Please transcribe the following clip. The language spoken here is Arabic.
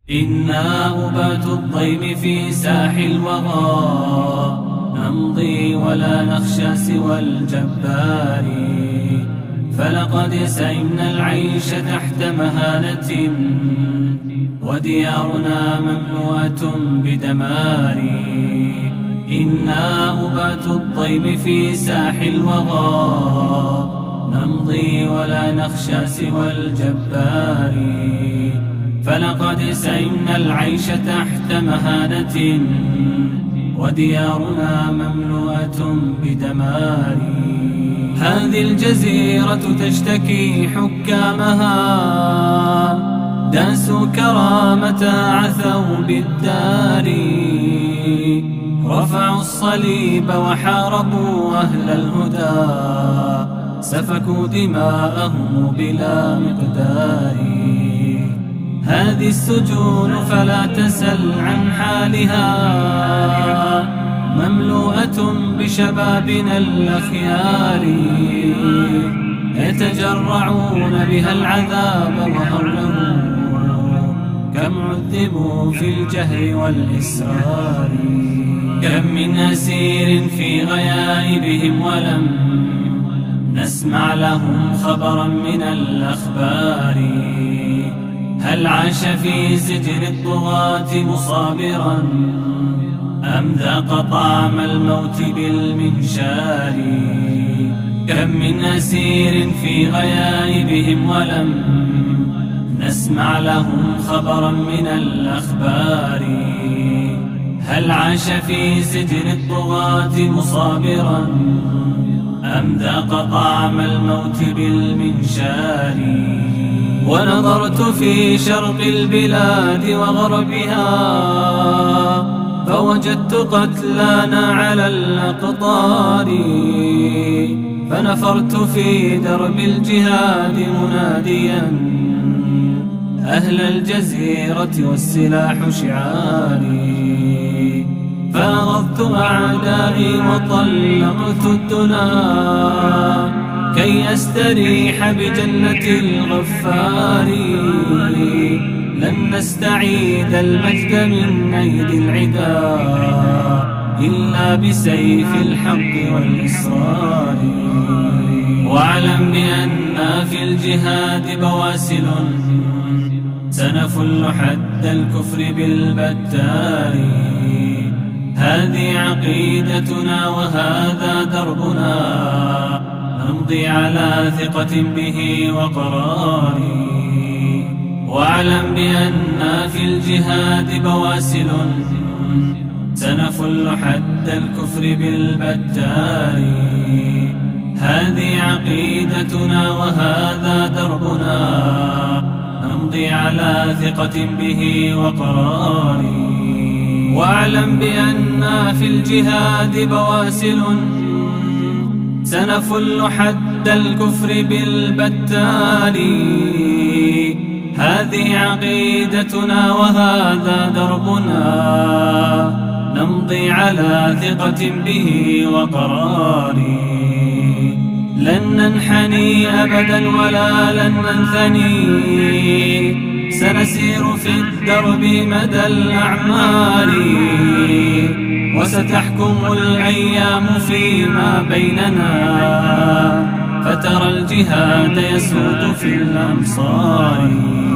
إنا أبات الضيم في ساح الوغى، نمضي ولا نخشى سوى الجبار. فلقد سئمنا العيش تحت مهانة، وديارنا مملوءة بدمار. إنا أبات الضيم في ساح الوغى، نمضي ولا نخشى سوى الجبار. فلقد سئمنا العيش تحت مهانة، وديارنا مملوءة بدمار. هذه الجزيرة تشتكي حكامها، داسوا كرامتها عثوا بالدار. رفعوا الصليب وحاربوا أهل الهدى، سفكوا دماءهم بلا مقدار. هذه السجون فلا تسل عن حالها، مملوءة بشبابنا الأخيار. يتجرعون بها العذاب وهربوا، كم عذبوا في الجهر والإسرار. كم من أسير في غيائبهم ولم نسمع لهم خبرا من الأخبار. هل عاش في سجن الطغاة مصابرا، أم ذاق طعم الموت بالمنشار؟ كم من أسير في غيائبهم ولم نسمع لهم خبرا من الأخبار. هل عاش في سجن الطغاة مصابرا، أم ذاق طعم الموت بالمنشار؟ ونظرت في شرق البلاد وغربها، فوجدت قتلانا على الأقطار. فنفرت في درب الجهاد مناديا أهل الجزيرة والسلاح شعاري. فأغضت أعدائي وطلقت الدنا، كي أستريح بجنة الغفار. لن نستعيد المجد من أيدي العدا، إلا بسيف الحق والإصرار. واعلم بأننا في الجهاد بواسل، سنفل حد الكفر بالبتار. هذه عقيدتنا وهذا دربنا، نمضي على ثقة به وقرار. واعلم بأننا في الجهاد بواسل، سنفل حد الكفر بالبتار. هذه عقيدتنا وهذا دربنا، نمضي على ثقة به وقرار. واعلم بأننا في الجهاد بواسل، سنفل حد الكفر بالبتار. هذه عقيدتنا وهذا دربنا، نمضي على ثقة به وقرار. لن ننحني أبدا ولا لن ننثني، سنسير في الدرب مدى الأعمار. وستحكم الأيام فيما بيننا، فترى الجهاد يسود في الأمصار.